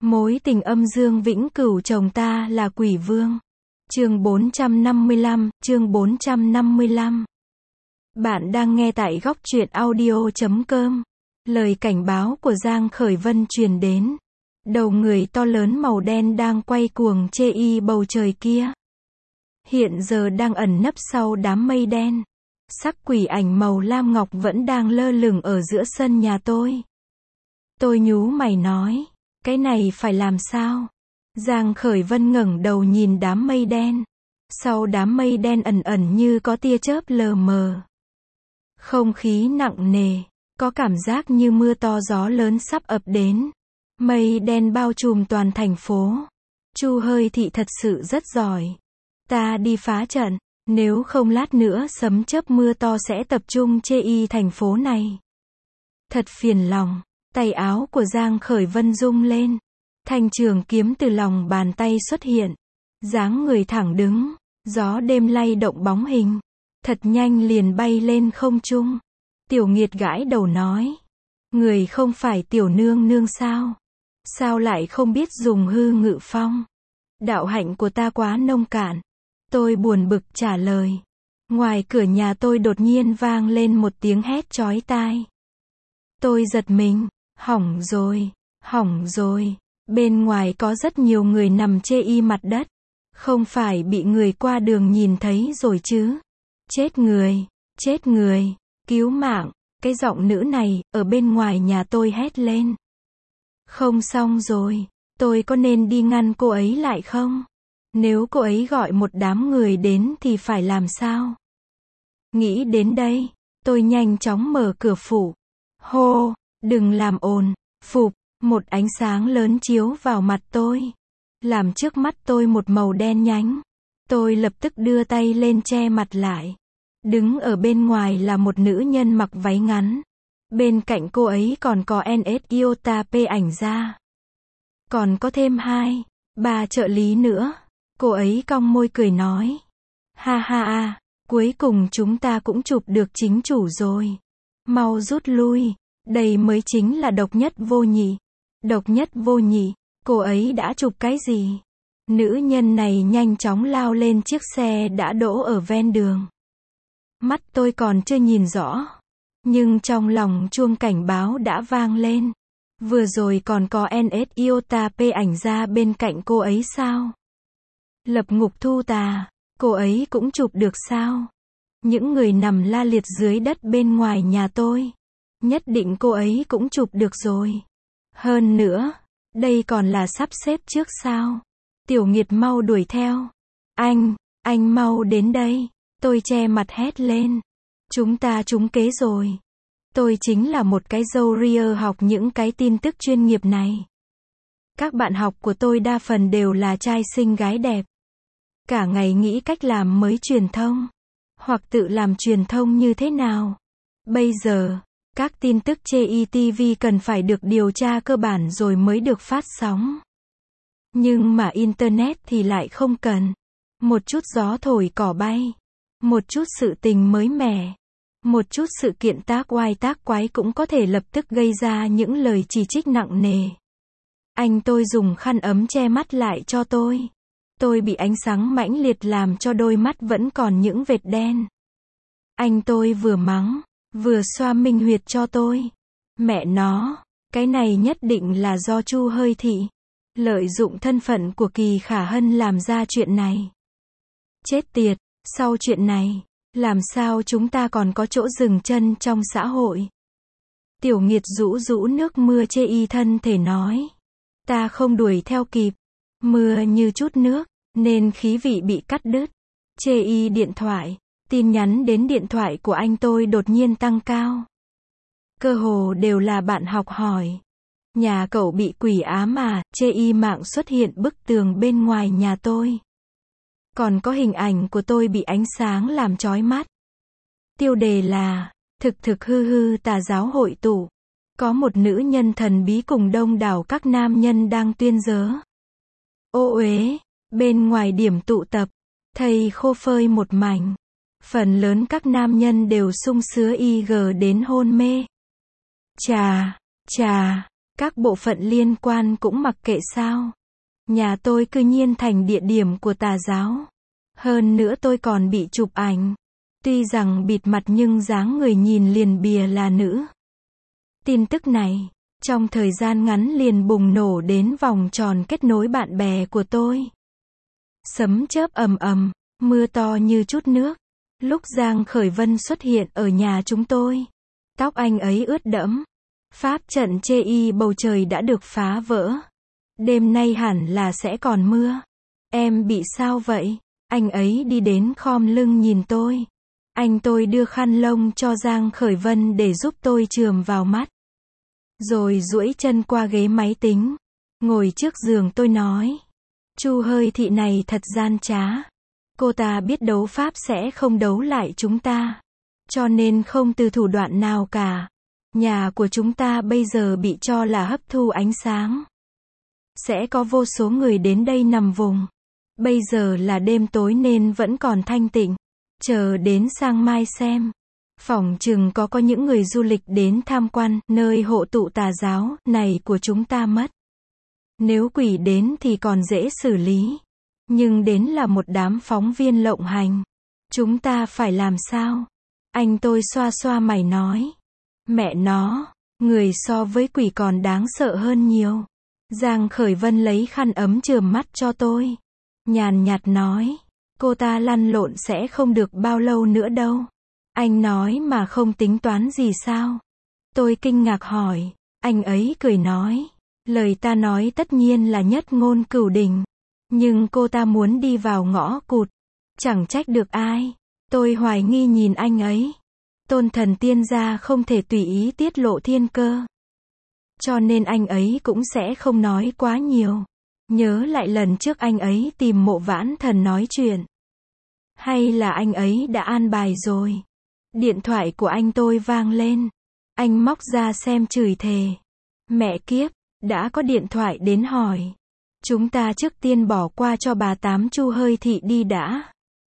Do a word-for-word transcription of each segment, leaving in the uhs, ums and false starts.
Mối tình âm dương vĩnh cửu chồng ta là quỷ vương. Chương bốn trăm năm mươi lăm, chương bốn trăm năm mươi lăm. Bạn đang nghe tại góc truyện audio chấm com. Lời cảnh báo của Giang Khởi Vân truyền đến. Đầu người to lớn màu đen đang quay cuồng chê y bầu trời kia. Hiện giờ đang ẩn nấp sau đám mây đen. Sắc quỷ ảnh màu lam ngọc vẫn đang lơ lửng ở giữa sân nhà tôi. Tôi nhú mày nói, cái này phải làm sao? Giang Khởi Vân ngẩng đầu nhìn đám mây đen. Sau đám mây đen ẩn ẩn như có tia chớp lờ mờ. Không khí nặng nề, có cảm giác như mưa to gió lớn sắp ập đến. Mây đen bao trùm toàn thành phố. Chu Hơi Thị thật sự rất giỏi. Ta đi phá trận, nếu không lát nữa sấm chớp mưa to sẽ tập trung chê y thành phố này. Thật phiền lòng. Tay áo của Giang Khởi Vân rung lên. Thanh trường kiếm từ lòng bàn tay xuất hiện. Dáng người thẳng đứng. Gió đêm lay động bóng hình. Thật nhanh liền bay lên không trung. Tiểu Nghiệt gãi đầu nói. Người không phải tiểu nương nương sao? Sao lại không biết dùng hư ngự phong? Đạo hạnh của ta quá nông cạn. Tôi buồn bực trả lời. Ngoài cửa nhà tôi đột nhiên vang lên một tiếng hét chói tai. Tôi giật mình. Hỏng rồi, hỏng rồi. Bên ngoài có rất nhiều người nằm chê y mặt đất. Không phải bị người qua đường nhìn thấy rồi chứ? Chết người, chết người, cứu mạng. Cái giọng nữ này, ở bên ngoài nhà tôi hét lên. Không xong rồi, tôi có nên đi ngăn cô ấy lại không? Nếu cô ấy gọi một đám người đến thì phải làm sao? Nghĩ đến đây, tôi nhanh chóng mở cửa phủ. Hô, đừng làm ồn, phụp, một ánh sáng lớn chiếu vào mặt tôi. Làm trước mắt tôi một màu đen nhánh. Tôi lập tức đưa tay lên che mặt lại. Đứng ở bên ngoài là một nữ nhân mặc váy ngắn. Bên cạnh cô ấy còn có en ét Iota P ảnh ra. Còn có thêm hai, ba trợ lý nữa. Cô ấy cong môi cười nói. Ha ha ha, cuối cùng chúng ta cũng chụp được chính chủ rồi. Mau rút lui, đây mới chính là độc nhất vô nhị. Độc nhất vô nhị, cô ấy đã chụp cái gì? Nữ nhân này nhanh chóng lao lên chiếc xe đã đỗ ở ven đường. Mắt tôi còn chưa nhìn rõ. Nhưng trong lòng chuông cảnh báo đã vang lên. Vừa rồi còn có en ét Iota P ảnh ra bên cạnh cô ấy sao? Lập ngục thu tà, cô ấy cũng chụp được sao? Những người nằm la liệt dưới đất bên ngoài nhà tôi. Nhất định cô ấy cũng chụp được rồi. Hơn nữa, đây còn là sắp xếp trước sao? Tiểu Nghiệt mau đuổi theo. Anh, anh mau đến đây. Tôi che mặt hét lên. Chúng ta trúng kế rồi. Tôi chính là một cái dâu ria học những cái tin tức chuyên nghiệp này. Các bạn học của tôi đa phần đều là trai xinh gái đẹp. Cả ngày nghĩ cách làm mới truyền thông. Hoặc tự làm truyền thông như thế nào. Bây giờ, các tin tức chê y ti vi cần phải được điều tra cơ bản rồi mới được phát sóng. Nhưng mà Internet thì lại không cần. Một chút gió thổi cỏ bay. Một chút sự tình mới mẻ. Một chút sự kiện tác oai tác quái cũng có thể lập tức gây ra những lời chỉ trích nặng nề. Anh tôi dùng khăn ấm che mắt lại cho tôi. Tôi bị ánh sáng mãnh liệt làm cho đôi mắt vẫn còn những vệt đen. Anh tôi vừa mắng, vừa xoa minh huyệt cho tôi. Mẹ nó, cái này nhất định là do Chu Hơi Thị lợi dụng thân phận của Kỳ Khả Hân làm ra chuyện này. Chết tiệt, sau chuyện này, làm sao chúng ta còn có chỗ dừng chân trong xã hội? Tiểu Nghiệt rũ rũ nước mưa chê y thân thể nói. Ta không đuổi theo kịp. Mưa như chút nước, nên khí vị bị cắt đứt. Chê y điện thoại, tin nhắn đến điện thoại của anh tôi đột nhiên tăng cao. Cơ hồ đều là bạn học hỏi. Nhà cậu bị quỷ ám à? Chê y mạng xuất hiện bức tường bên ngoài nhà tôi. Còn có hình ảnh của tôi bị ánh sáng làm chói mắt. Tiêu đề là, thực thực hư hư tà giáo hội tụ. Có một nữ nhân thần bí cùng đông đảo các nam nhân đang tuyên dớ. Ô uế, bên ngoài điểm tụ tập, thầy khô phơi một mảnh. Phần lớn các nam nhân đều sung sứa y gờ đến hôn mê. Chà, chà, Các bộ phận liên quan cũng mặc kệ sao? Nhà tôi cư nhiên thành địa điểm của tà giáo. Hơn nữa tôi còn bị chụp ảnh. Tuy rằng bịt mặt nhưng dáng người nhìn liền bìa là nữ. Tin tức này, trong thời gian ngắn liền bùng nổ đến vòng tròn kết nối bạn bè của tôi. Sấm chớp ầm ầm, mưa to như chút nước. Lúc Giang Khởi Vân xuất hiện ở nhà chúng tôi, tóc anh ấy ướt đẫm. Pháp trận chê y bầu trời đã được phá vỡ. Đêm nay hẳn là sẽ còn mưa. Em bị sao vậy? Anh ấy đi đến khom lưng nhìn tôi. Anh tôi đưa khăn lông cho Giang Khởi Vân để giúp tôi chườm vào mắt. Rồi duỗi chân qua ghế máy tính. Ngồi trước giường tôi nói. Chu Hơi Thị này thật gian trá. Cô ta biết đấu pháp sẽ không đấu lại chúng ta. Cho nên không từ thủ đoạn nào cả. Nhà của chúng ta bây giờ bị cho là hấp thu ánh sáng. Sẽ có vô số người đến đây nằm vùng. Bây giờ là đêm tối nên vẫn còn thanh tịnh. Chờ đến sang mai xem. Phỏng chừng có có những người du lịch đến tham quan nơi hộ tụ tà giáo này của chúng ta mất. Nếu quỷ đến thì còn dễ xử lý. Nhưng đến là một đám phóng viên lộng hành. Chúng ta phải làm sao? Anh tôi xoa xoa mày nói. Mẹ nó, người so với quỷ còn đáng sợ hơn nhiều. Giang Khởi Vân lấy khăn ấm chườm mắt cho tôi. Nhàn nhạt nói. Cô ta lăn lộn sẽ không được bao lâu nữa đâu. Anh nói mà không tính toán gì sao? Tôi kinh ngạc hỏi. Anh ấy cười nói. Lời ta nói tất nhiên là nhất ngôn cửu đình. Nhưng cô ta muốn đi vào ngõ cụt. Chẳng trách được ai. Tôi hoài nghi nhìn anh ấy. Tôn thần tiên gia không thể tùy ý tiết lộ thiên cơ. Cho nên anh ấy cũng sẽ không nói quá nhiều. Nhớ lại lần trước anh ấy tìm Mộ Vãn Thần nói chuyện. Hay là anh ấy đã an bài rồi. Điện thoại của anh tôi vang lên. Anh móc ra xem chửi thề. Mẹ kiếp, đã có điện thoại đến hỏi. Chúng ta trước tiên bỏ qua cho bà Tám Chu Hơi Thị đi đã.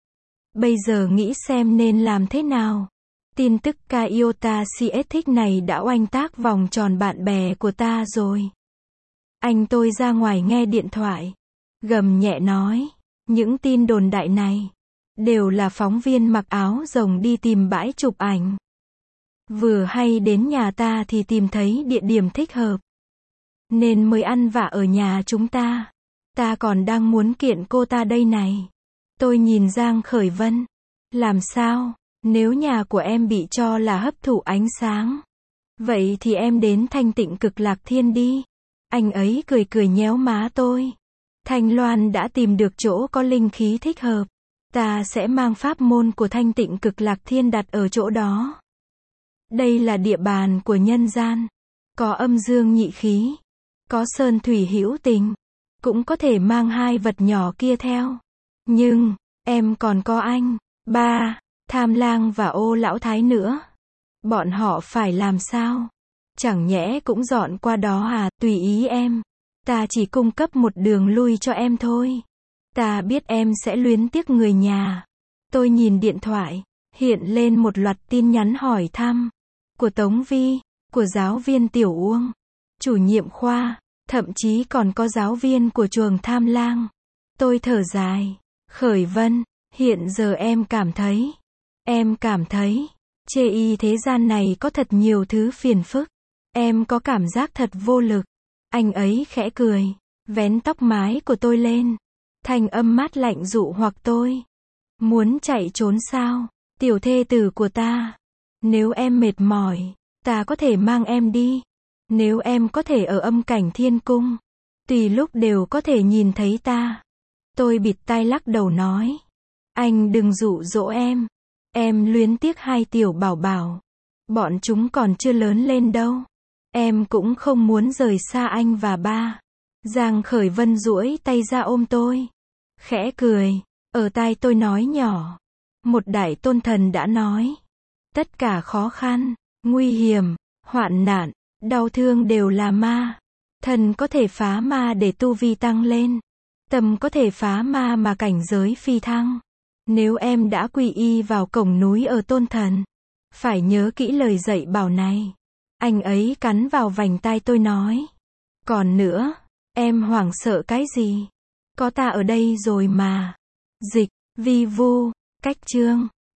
Bây giờ nghĩ xem nên làm thế nào. Tin tức ca iota xê ét thích này đã oanh tác vòng tròn bạn bè của ta rồi. Anh tôi ra ngoài nghe điện thoại. Gầm nhẹ nói. Những tin đồn đại này đều là phóng viên mặc áo rồng đi tìm bãi chụp ảnh. Vừa hay đến nhà ta thì tìm thấy địa điểm thích hợp. Nên mới ăn vạ ở nhà chúng ta. Ta còn đang muốn kiện cô ta đây này. Tôi nhìn Giang Khởi Vân. Làm sao? Nếu nhà của em bị cho là hấp thụ ánh sáng. Vậy thì em đến Thanh Tịnh Cực Lạc Thiên đi. Anh ấy cười cười nhéo má tôi. Thanh Loan đã tìm được chỗ có linh khí thích hợp. Ta sẽ mang pháp môn của Thanh Tịnh Cực Lạc Thiên đặt ở chỗ đó. Đây là địa bàn của nhân gian. Có âm dương nhị khí. Có sơn thủy hữu tình. Cũng có thể mang hai vật nhỏ kia theo. Nhưng, em còn có anh, ba, Tham Lang và Ô Lão Thái nữa. Bọn họ phải làm sao? Chẳng nhẽ cũng dọn qua đó à? Tùy ý em. Ta chỉ cung cấp một đường lui cho em thôi. Ta biết em sẽ luyến tiếc người nhà. Tôi nhìn điện thoại, hiện lên một loạt tin nhắn hỏi thăm. Của Tống Vi, của giáo viên Tiểu Uông, chủ nhiệm khoa, thậm chí còn có giáo viên của trường Tham Lang. Tôi thở dài. Khởi Vân, hiện giờ em cảm thấy, em cảm thấy, chê y thế gian này có thật nhiều thứ phiền phức. Em có cảm giác thật vô lực. Anh ấy khẽ cười, vén tóc mái của tôi lên. Thanh âm mát lạnh dụ hoặc tôi. Muốn chạy trốn sao? Tiểu thê tử của ta. Nếu em mệt mỏi, ta có thể mang em đi. Nếu em có thể ở âm cảnh thiên cung, tùy lúc đều có thể nhìn thấy ta. Tôi bịt tai lắc đầu nói. Anh đừng dụ dỗ em. Em luyến tiếc hai tiểu bảo bảo. Bọn chúng còn chưa lớn lên đâu. Em cũng không muốn rời xa anh và ba. Giang Khởi Vân duỗi tay ra ôm tôi. Khẽ cười. Ở tai tôi nói nhỏ. Một đại tôn thần đã nói. Tất cả khó khăn, nguy hiểm, hoạn nạn, đau thương đều là ma. Thần có thể phá ma để tu vi tăng lên. Tâm có thể phá ma mà cảnh giới phi thăng. Nếu em đã quy y vào cổng núi ở tôn thần, phải nhớ kỹ lời dạy bảo này. Anh ấy cắn vào vành tai tôi nói. Còn nữa, em hoảng sợ cái gì? Có ta ở đây rồi mà. Dịch, vi vu, cách chương.